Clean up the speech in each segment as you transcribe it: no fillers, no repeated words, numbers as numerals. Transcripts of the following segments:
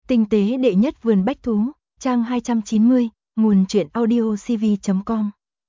Tinh tế đệ nhất vườn bách thú, trang 290, nguồn truyện audio cv.com.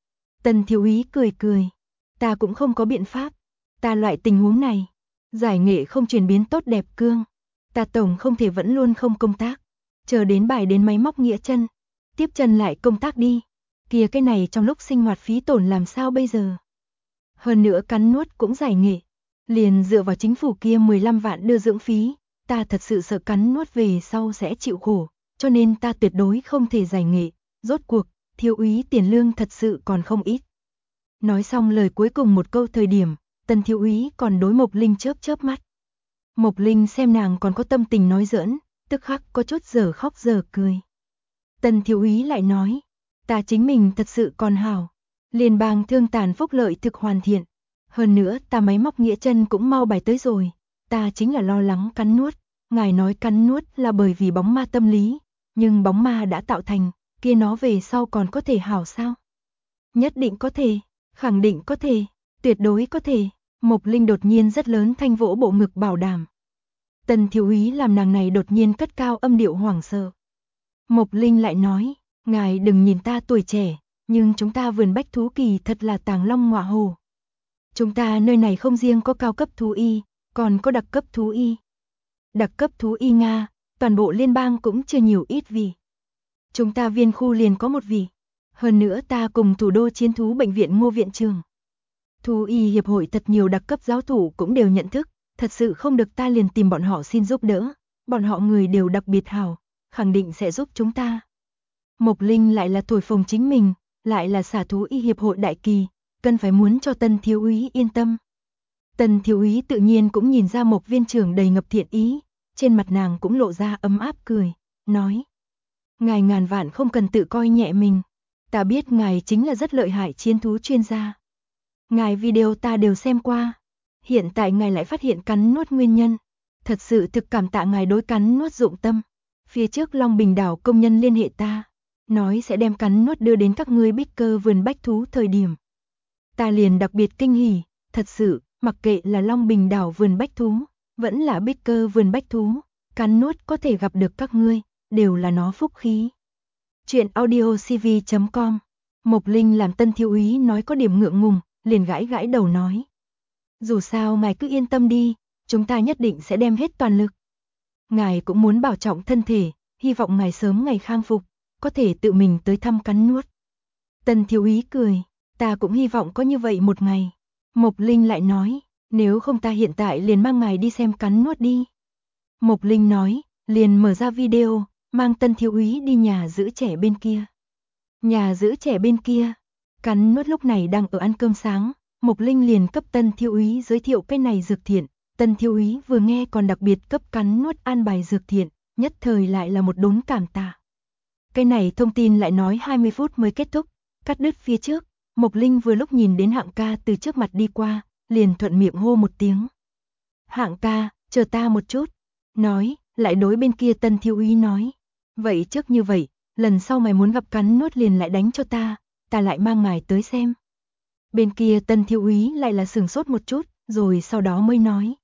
Tần thiếu úy cười cười. Ta cũng không có biện pháp. Ta loại tình huống này, giải nghệ không chuyển biến tốt đẹp cương. Ta tổng không thể vẫn luôn không công tác. Chờ đến bài đến máy móc nghĩa chân. Tiếp chân lại công tác đi. Kìa cái này trong lúc sinh hoạt phí tổn làm sao bây giờ. Hơn nữa cắn nuốt cũng giải nghệ. Liền dựa vào chính phủ kia 15 vạn đưa dưỡng phí. Ta thật sự sợ cắn nuốt về sau sẽ chịu khổ, cho nên ta tuyệt đối không thể giải nghệ. Rốt cuộc, thiếu úy tiền lương thật sự còn không ít. Nói xong lời cuối cùng một câu thời điểm, Tần thiếu úy còn đối Mộc Linh chớp chớp mắt. Mộc Linh xem nàng còn có tâm tình nói giỡn, tức khắc có chút giờ khóc giờ cười. Tần thiếu úy lại nói, ta chính mình thật sự còn hảo. Liên bang thương tàn phúc lợi thực hoàn thiện. Hơn nữa ta máy móc nghĩa chân cũng mau bài tới rồi. Ta chính là lo lắng cắn nuốt. Ngài nói cắn nuốt là bởi vì bóng ma tâm lý. Nhưng bóng ma đã tạo thành, kia nó về sau còn có thể hảo sao? Nhất định có thể, khẳng định có thể, tuyệt đối có thể. Mộc Linh đột nhiên rất lớn thanh vỗ bộ ngực bảo đảm. Tần thiếu úy làm nàng này đột nhiên cất cao âm điệu hoảng sợ. Mộc Linh lại nói, ngài đừng nhìn ta tuổi trẻ, nhưng chúng ta vườn bách thú kỳ thật là tàng long ngọa hổ. Chúng ta nơi này không riêng có cao cấp thú y, còn có đặc cấp thú y. Đặc cấp thú y Nga, toàn bộ liên bang cũng chưa nhiều ít vị. Chúng ta viên khu liền có một vị. Hơn nữa ta cùng thủ đô chiến thú bệnh viện Ngô viện trưởng. Thú y hiệp hội thật nhiều đặc cấp giáo thủ cũng đều nhận thức, thật sự không được ta liền tìm bọn họ xin giúp đỡ. Bọn họ người đều đặc biệt hảo, khẳng định sẽ giúp chúng ta. Mộc Linh lại là thổi phồng chính mình, lại là xả thú y hiệp hội đại kỳ, cần phải muốn cho Tần thiếu úy yên tâm. Tần thiếu úy tự nhiên cũng nhìn ra Mộc viên trưởng đầy ngập thiện ý, trên mặt nàng cũng lộ ra ấm áp cười, nói. Ngài ngàn vạn không cần tự coi nhẹ mình, ta biết ngài chính là rất lợi hại chiến thú chuyên gia. Ngài video ta đều xem qua, hiện tại ngài lại phát hiện cắn nuốt nguyên nhân, thật sự thực cảm tạ ngài đối cắn nuốt dụng tâm. Phía trước Long Bình đảo công nhân liên hệ ta, nói sẽ đem cắn nuốt đưa đến các ngươi bích cơ vườn bách thú thời điểm. Ta liền đặc biệt kinh hỉ, thật sự, mặc kệ là Long Bình đảo vườn bách thú, vẫn là bích cơ vườn bách thú, cắn nuốt có thể gặp được các ngươi, đều là nó phúc khí. Chuyện audio cv.com. Mộc Linh làm Tần thiếu úy nói có điểm ngượng ngùng, liền gãi gãi đầu nói. Dù sao ngài cứ yên tâm đi, chúng ta nhất định sẽ đem hết toàn lực. Ngài cũng muốn bảo trọng thân thể, hy vọng ngài sớm ngày khang phục, có thể tự mình tới thăm cắn nuốt. Tần thiếu úy cười, ta cũng hy vọng có như vậy một ngày. Mộc Linh lại nói, nếu không ta hiện tại liền mang ngài đi xem cắn nuốt đi. Mộc Linh nói, liền mở ra video, mang Tần thiếu úy đi nhà giữ trẻ bên kia. Nhà giữ trẻ bên kia, cắn nuốt lúc này đang ở ăn cơm sáng, Mộc Linh liền cấp Tần thiếu úy giới thiệu cái này dược thiện. Tần thiếu úy vừa nghe còn đặc biệt cấp cắn nuốt an bài dược thiện, nhất thời lại là một đốn cảm tạ. Cái này thông tin lại nói 20 phút mới kết thúc, cắt đứt phía trước, Mộc Linh vừa lúc nhìn đến Hạng ca từ trước mặt đi qua, liền thuận miệng hô một tiếng. Hạng ca, chờ ta một chút, nói, lại đối bên kia Tần thiếu úy nói. Vậy trước như vậy, lần sau mày muốn gặp cắn nuốt liền lại đánh cho ta lại mang ngài tới xem. Bên kia Tần thiếu úy lại là sửng sốt một chút, rồi sau đó mới nói.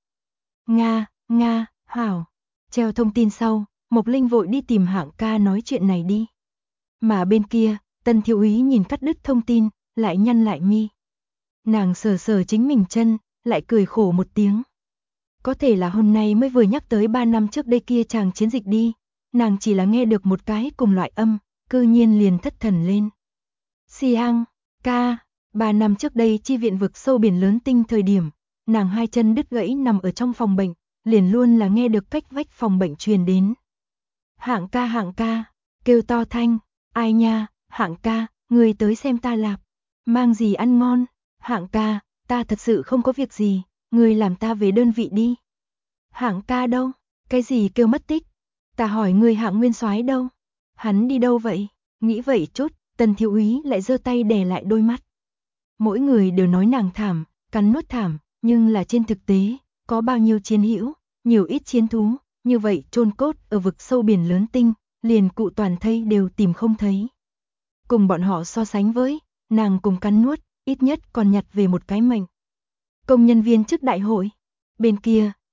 Nga, hảo. Treo thông tin sau, Mộc Linh vội đi tìm Hạng ca nói chuyện này đi. Mà bên kia, Tần thiếu úy nhìn cắt đứt thông tin, lại nhăn lại mi. Nàng sờ sờ chính mình chân, lại cười khổ một tiếng. Có thể là hôm nay mới vừa nhắc tới 3 năm trước đây kia chàng chiến dịch đi. Nàng chỉ là nghe được một cái cùng loại âm, cư nhiên liền thất thần lên. Hang ca, 3 năm trước đây chi viện vực sâu biển lớn tinh thời điểm, nàng hai chân đứt gãy nằm ở trong phòng bệnh, liền luôn là nghe được cách vách phòng bệnh truyền đến. Hạng ca, kêu to thanh, ai nha, Hạng ca, người tới xem ta lạp, mang gì ăn ngon, Hạng ca, ta thật sự không có việc gì, người làm ta về đơn vị đi. Hạng ca đâu, cái gì kêu mất tích, ta hỏi người Hạng nguyên soái đâu, hắn đi đâu vậy, nghĩ vậy chút, Tần thiếu úy lại giơ tay đè lại đôi mắt. Mỗi người đều nói nàng thảm, cắn nuốt thảm, nhưng là trên thực tế, có bao nhiêu chiến hữu, nhiều ít chiến thú, như vậy chôn cốt ở vực sâu biển lớn tinh, liền cụ toàn thây đều tìm không thấy. Cùng bọn họ so sánh với, nàng cùng cắn nuốt, ít nhất còn nhặt về một cái mệnh. Công nhân viên chức đại hội, bên kia,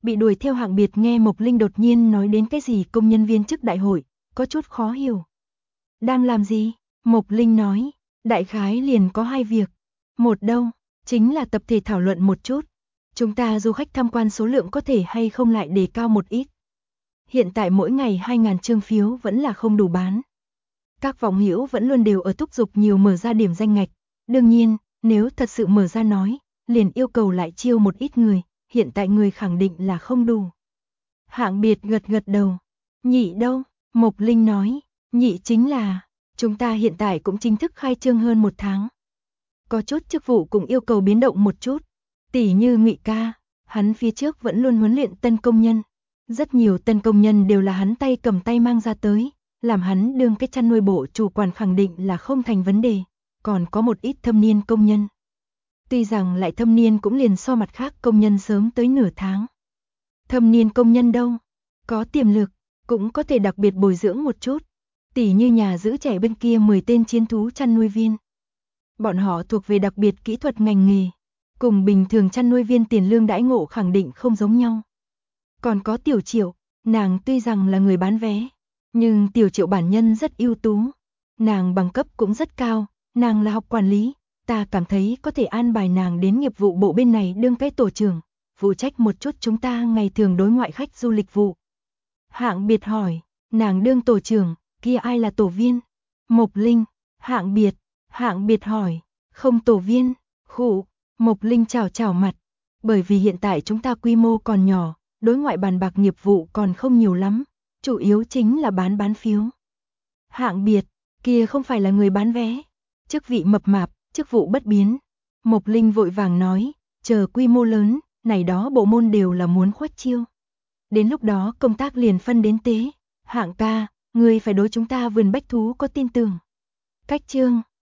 Bị đuổi theo Hạng Biệt nghe Mộc Linh đột nhiên nói đến cái gì công nhân viên chức đại hội, có chút khó hiểu. Đang làm gì? Mộc Linh nói, đại khái liền có 2 việc. Một đâu, chính là tập thể thảo luận một chút. Chúng ta du khách tham quan số lượng có thể hay không lại đề cao một ít. Hiện tại mỗi ngày 2.000 chương phiếu vẫn là không đủ bán. Các vọng hữu vẫn luôn đều ở thúc giục nhiều mở ra điểm danh ngạch. Đương nhiên, nếu thật sự mở ra nói, liền yêu cầu lại chiêu một ít người, hiện tại người khẳng định là không đủ. Hạng Biệt gật gật đầu. Nhị đâu? Mộc Linh nói, nhị chính là, chúng ta hiện tại cũng chính thức khai trương hơn 1 tháng. Có chút chức vụ cũng yêu cầu biến động một chút. Tỉ như Ngụy ca, hắn phía trước vẫn luôn huấn luyện tân công nhân. Rất nhiều tân công nhân đều là hắn tay cầm tay mang ra tới, làm hắn đương cái chăn nuôi bộ chủ quản khẳng định là không thành vấn đề, còn có một ít thâm niên công nhân. Tuy rằng lại thâm niên cũng liền so mặt khác công nhân sớm tới nửa tháng. Thâm niên công nhân đâu? Có tiềm lực, cũng có thể đặc biệt bồi dưỡng một chút. Tỉ như nhà giữ trẻ bên kia 10 tên chiến thú chăn nuôi viên. Bọn họ thuộc về đặc biệt kỹ thuật ngành nghề, cùng bình thường chăn nuôi viên tiền lương đãi ngộ khẳng định không giống nhau. Còn có Tiểu Triệu, nàng tuy rằng là người bán vé, nhưng Tiểu Triệu bản nhân rất ưu tú. Nàng bằng cấp cũng rất cao, nàng là học quản lý, ta cảm thấy có thể an bài nàng đến nghiệp vụ bộ bên này đương cái tổ trưởng, phụ trách một chút chúng ta ngày thường đối ngoại khách du lịch vụ. Hạng Biệt hỏi, nàng đương tổ trưởng, kia ai là tổ viên? Mộc Linh. Hạng Biệt hỏi, không tổ viên, khụ. Mộc Linh chào chào mặt, bởi vì hiện tại chúng ta quy mô còn nhỏ, đối ngoại bàn bạc nghiệp vụ còn không nhiều lắm, chủ yếu chính là bán phiếu. Hạng Biệt, kia không phải là người bán vé, chức vị mập mạp, chức vụ bất biến. Mộc Linh vội vàng nói, chờ quy mô lớn, này đó bộ môn đều là muốn khuếch chiêu. Đến lúc đó công tác liền phân đến tế. Hạng ca, ngươi phải đối chúng ta vườn bách thú có tin tưởng. Cách chương